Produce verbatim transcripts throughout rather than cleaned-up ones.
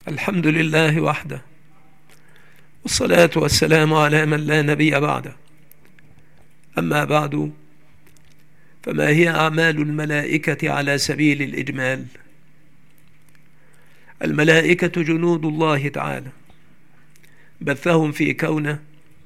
الحمد لله وحده، والصلاة والسلام على من لا نبي بعده. أما بعد، فما هي أعمال الملائكة على سبيل الإجمال؟ الملائكة جنود الله تعالى، بثهم في كونه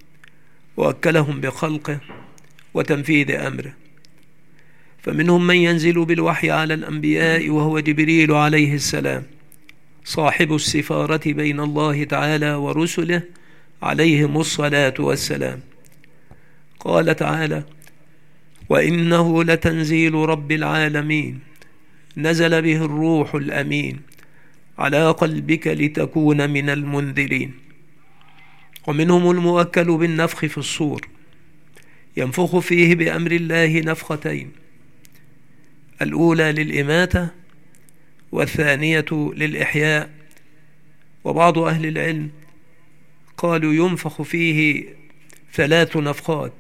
ووكلهم بخلقه وتنفيذ أمره. فمنهم من ينزل بالوحي على الأنبياء وهو جبريل عليه السلام، صاحب السفارة بين الله تعالى ورسله عليهم الصلاة والسلام. قال تعالى: وإنه لتنزيل رب العالمين نزل به الروح الأمين على قلبك لتكون من المنذرين. ومنهم الموكل بالنفخ في الصور، ينفخ فيه بأمر الله نفختين، الأولى للإماتة والثانية للإحياء. وبعض أهل العلم قالوا ينفخ فيه ثلاث نفخات.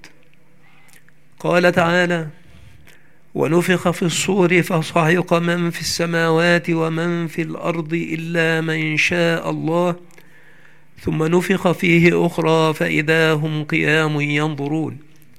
قال تعالى: ونفخ في الصور فصعق من في السماوات ومن في الأرض إلا من شاء الله ثم نفخ فيه أخرى فإذا هم قيام ينظرون.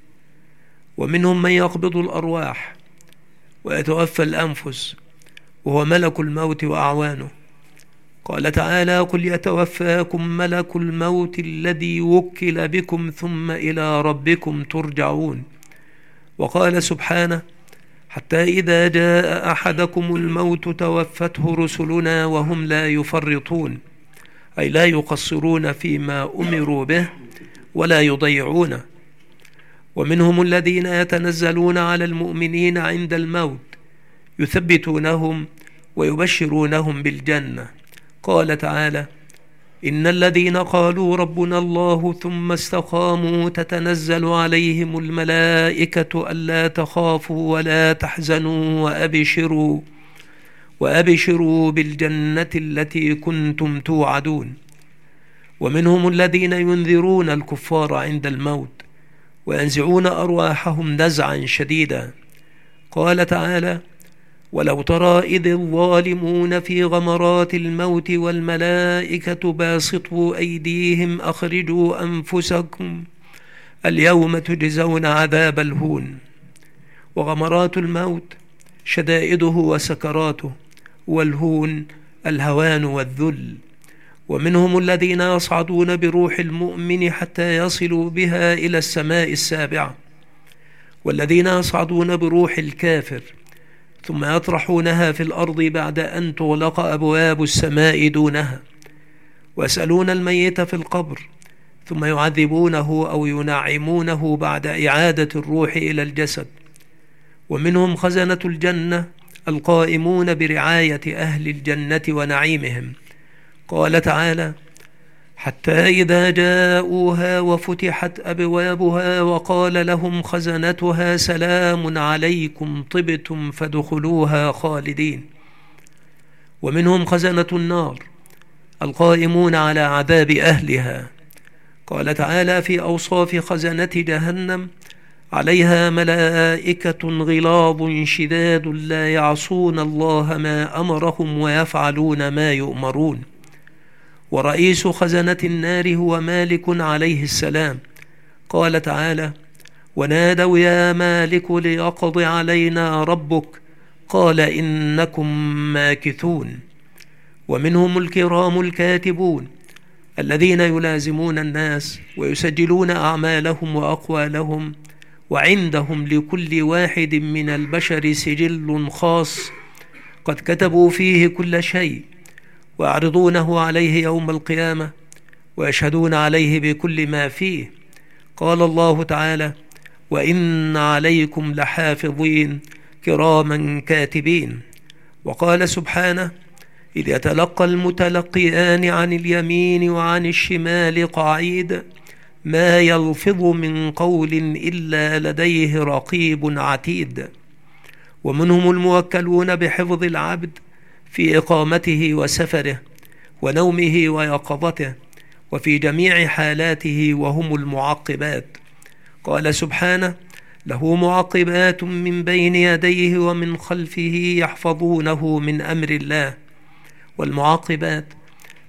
ومنهم من يقبض الأرواح ويتوفى الأنفس وهو ملك الموت وأعوانه. قال تعالى: قل يتوفاكم ملك الموت الذي وكل بكم ثم إلى ربكم ترجعون. وقال سبحانه: حتى إذا جاء أحدكم الموت توفته رسلنا وهم لا يفرطون، أي لا يقصرون فيما أمروا به ولا يضيعونه. ومنهم الذين يتنزلون على المؤمنين عند الموت يثبتونهم ويبشرونهم بالجنة. قال تعالى: إن الذين قالوا ربنا الله ثم استقاموا تتنزل عليهم الملائكة ألا تخافوا ولا تحزنوا وأبشروا وأبشروا بالجنة التي كنتم توعدون. ومنهم الذين ينذرون الكفار عند الموت وينزعون أرواحهم نزعا شديدا. قال تعالى: ولو ترى إذ الظالمون في غمرات الموت والملائكة باسطوا أيديهم أخرجوا أنفسكم اليوم تجزون عذاب الهون. وغمرات الموت شدائده وسكراته، والهون الهوان والذل. ومنهم الذين يصعدون بروح المؤمن حتى يصلوا بها إلى السماء السابعة، والذين يصعدون بروح الكافر ثم يطرحونها في الأرض بعد أن تغلق أبواب السماء دونها، ويسألون الميت في القبر ثم يعذبونه أو ينعمونه بعد إعادة الروح إلى الجسد. ومنهم خزنة الجنة القائمون برعاية أهل الجنة ونعيمهم. قال تعالى: حتى إذا جاءوها وفتحت أبوابها وقال لهم خزنتها سلام عليكم طبتم فادخلوها خالدين. ومنهم خزنة النار القائمون على عذاب أهلها. قال تعالى في أوصاف خزنة جهنم: عليها ملائكة غلاظ شداد لا يعصون الله ما أمرهم ويفعلون ما يؤمرون. ورئيس خزنة النار هو مالك عليه السلام. قال تعالى: ونادوا يا مالك ليقض علينا ربك قال إنكم ماكثون. ومنهم الكرام الكاتبون الذين يلازمون الناس ويسجلون أعمالهم وأقوالهم، وعندهم لكل واحد من البشر سجل خاص قد كتبوا فيه كل شيء، ويعرضونه عليه يوم القيامة ويشهدون عليه بكل ما فيه. قال الله تعالى: وإن عليكم لحافظين كراما كاتبين. وقال سبحانه: إذ يتلقى المتلقيان عن اليمين وعن الشمال قعيد ما يلفظ من قول إلا لديه رقيب عتيد. ومنهم الموكلون بحفظ العبد في إقامته وسفره ونومه ويقظته وفي جميع حالاته، وهم المعقبات. قال سبحانه: له معقبات من بين يديه ومن خلفه يحفظونه من أمر الله. والمعقبات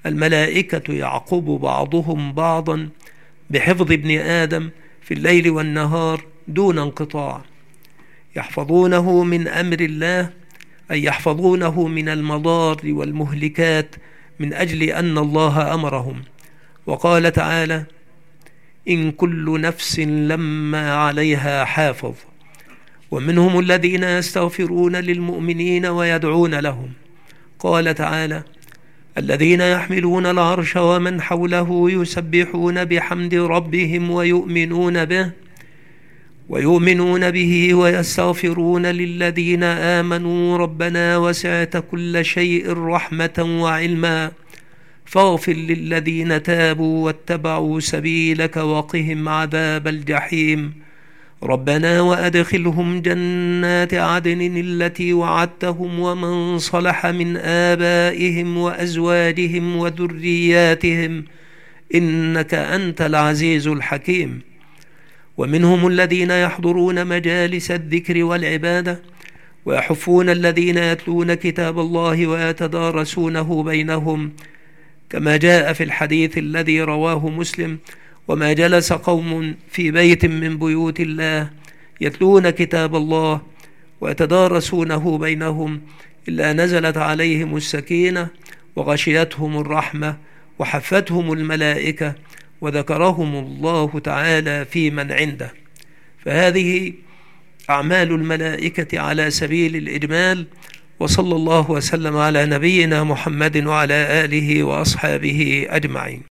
الملائكة يعقب بعضهم بعضا بحفظ ابن آدم في الليل والنهار دون انقطاع، يحفظونه من أمر الله، أي يحفظونه من المضار والمهلكات من أجل أن الله أمرهم. وقال تعالى: إن كل نفس لما عليها حافظ. ومنهم الذين يستغفرون للمؤمنين ويدعون لهم. قال تعالى: الذين يحملون العرش ومن حوله يسبحون بحمد ربهم ويؤمنون به ويؤمنون به ويستغفرون للذين آمنوا ربنا وسعت كل شيء رحمة وعلما فاغفر للذين تابوا واتبعوا سبيلك وقهم عذاب الجحيم ربنا وأدخلهم جنات عدن التي وعدتهم ومن صلح من آبائهم وأزواجهم وذرياتهم إنك أنت العزيز الحكيم. ومنهم الذين يحضرون مجالس الذكر والعبادة ويحفون الذين يتلون كتاب الله ويتدارسونه بينهم، كما جاء في الحديث الذي رواه مسلم: وما جلس قوم في بيت من بيوت الله يتلون كتاب الله ويتدارسونه بينهم إلا نزلت عليهم السكينة وغشيتهم الرحمة وحفتهم الملائكة وذكرهم الله تعالى في من عنده. فهذه أعمال الملائكة على سبيل الإجمال. وصلى الله وسلم على نبينا محمد وعلى آله وأصحابه أجمعين.